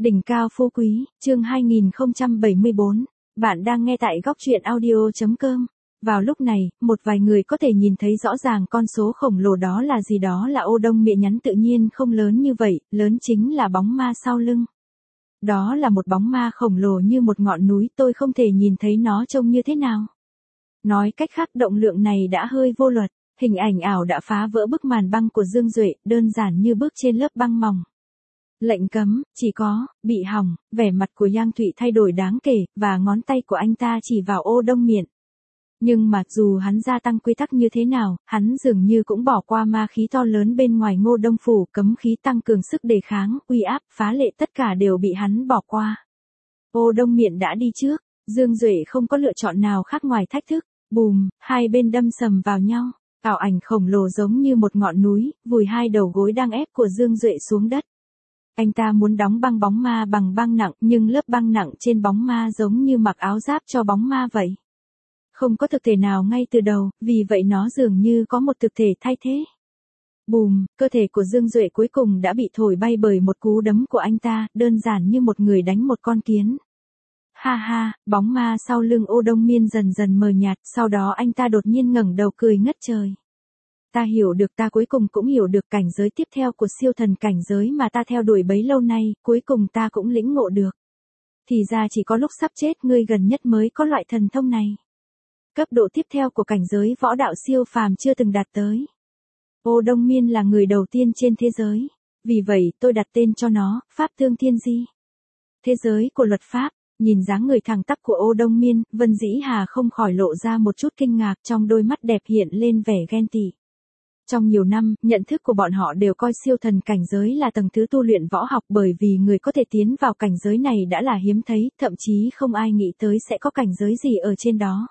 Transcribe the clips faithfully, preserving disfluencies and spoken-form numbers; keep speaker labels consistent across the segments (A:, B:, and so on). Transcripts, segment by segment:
A: Đỉnh cao phú quý, chương hai nghìn không trăm bảy mươi bốn. Bạn đang nghe tại góc truyện audio chấm com. Vào lúc này, một vài người có thể nhìn thấy rõ ràng con số khổng lồ đó là gì, đó là ô đông miệng nhắn tự nhiên không lớn như vậy, lớn chính là bóng ma sau lưng. Đó là một bóng ma khổng lồ như một ngọn núi, tôi không thể nhìn thấy nó trông như thế nào. Nói cách khác, động lượng này đã hơi vô luật, hình ảnh ảo đã phá vỡ bức màn băng của Dương Duệ, đơn giản như bước trên lớp băng mỏng. Lệnh cấm, chỉ có, bị hỏng, vẻ mặt của Giang Thụy thay đổi đáng kể, và ngón tay của anh ta chỉ vào ô đông miện. Nhưng mà dù hắn gia tăng quy tắc như thế nào, hắn dường như cũng bỏ qua ma khí to lớn bên ngoài Ngô Đông Phủ, cấm khí tăng cường sức đề kháng, uy áp, phá lệ tất cả đều bị hắn bỏ qua. Ô đông miện đã đi trước, Dương Duệ không có lựa chọn nào khác ngoài thách thức, bùm, hai bên đâm sầm vào nhau, ảo ảnh khổng lồ giống như một ngọn núi, vùi hai đầu gối đang ép của Dương Duệ xuống đất. Anh ta muốn đóng băng bóng ma bằng băng nặng, nhưng lớp băng nặng trên bóng ma giống như mặc áo giáp cho bóng ma vậy. Không có thực thể nào ngay từ đầu, vì vậy nó dường như có một thực thể thay thế. Bùm, cơ thể của Dương Duệ cuối cùng đã bị thổi bay bởi một cú đấm của anh ta, đơn giản như một người đánh một con kiến. Ha ha, bóng ma sau lưng ô đông miên dần dần mờ nhạt, sau đó anh ta đột nhiên ngẩng đầu cười ngất trời. Ta hiểu được, ta cuối cùng cũng hiểu được cảnh giới tiếp theo của siêu thần cảnh giới mà ta theo đuổi bấy lâu nay, cuối cùng ta cũng lĩnh ngộ được. Thì ra chỉ có lúc sắp chết ngươi gần nhất mới có loại thần thông này. Cấp độ tiếp theo của cảnh giới võ đạo siêu phàm chưa từng đạt tới. Ô Đông Miên là người đầu tiên trên thế giới. Vì vậy tôi đặt tên cho nó, Pháp Tương Thiên Di. Thế giới của luật pháp. Nhìn dáng người thẳng tắp của Ô Đông Miên, Vân Dĩ Hà không khỏi lộ ra một chút kinh ngạc, trong đôi mắt đẹp hiện lên vẻ ghen tị. Trong nhiều năm, nhận thức của bọn họ đều coi siêu thần cảnh giới là tầng thứ tu luyện võ học, bởi vì người có thể tiến vào cảnh giới này đã là hiếm thấy, thậm chí không ai nghĩ tới sẽ có cảnh giới gì ở trên đó.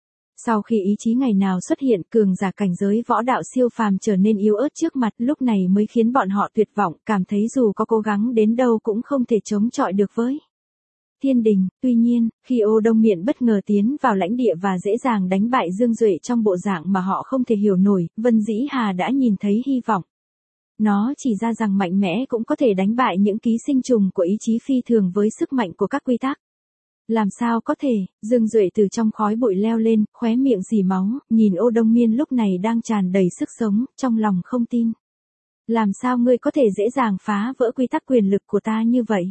A: Sau khi ý chí ngày nào xuất hiện, cường giả cảnh giới võ đạo siêu phàm trở nên yếu ớt trước mặt, lúc này mới khiến bọn họ tuyệt vọng, cảm thấy dù có cố gắng đến đâu cũng không thể chống chọi được với Thiên Đình. Tuy nhiên, khi Ô Đông Miện bất ngờ tiến vào lãnh địa và dễ dàng đánh bại Dương Duệ trong bộ dạng mà họ không thể hiểu nổi, Vân Dĩ Hà đã nhìn thấy hy vọng. Nó chỉ ra rằng mạnh mẽ cũng có thể đánh bại những ký sinh trùng của ý chí phi thường với sức mạnh của các quy tắc. Làm sao có thể? Dương Duệ từ trong khói bụi leo lên, khóe miệng rỉ máu, nhìn Ô Đông Miên lúc này đang tràn đầy sức sống, trong lòng không tin. Làm sao ngươi có thể dễ dàng phá vỡ quy tắc quyền lực của ta như vậy?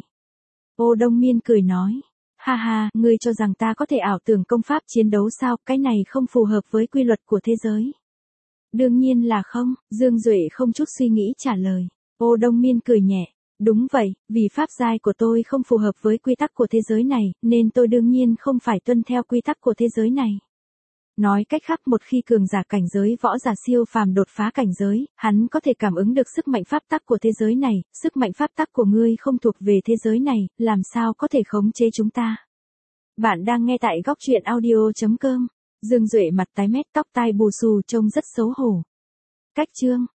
A: Ô Đông Miên cười nói, ha ha, ngươi cho rằng ta có thể ảo tưởng công pháp chiến đấu sao, cái này không phù hợp với quy luật của thế giới. Đương nhiên là không, Dương Duệ không chút suy nghĩ trả lời. Ô Đông Miên cười nhẹ, đúng vậy, vì pháp giai của tôi không phù hợp với quy tắc của thế giới này, nên tôi đương nhiên không phải tuân theo quy tắc của thế giới này. Nói cách khác, một khi cường giả cảnh giới võ giả siêu phàm đột phá cảnh giới, hắn có thể cảm ứng được sức mạnh pháp tắc của thế giới này, sức mạnh pháp tắc của ngươi không thuộc về thế giới này, làm sao có thể khống chế chúng ta. Bạn đang nghe tại góc truyện audio chấm com. Dương Duệ mặt tái mét, tóc tai bù xù trông rất xấu hổ. Cách chương.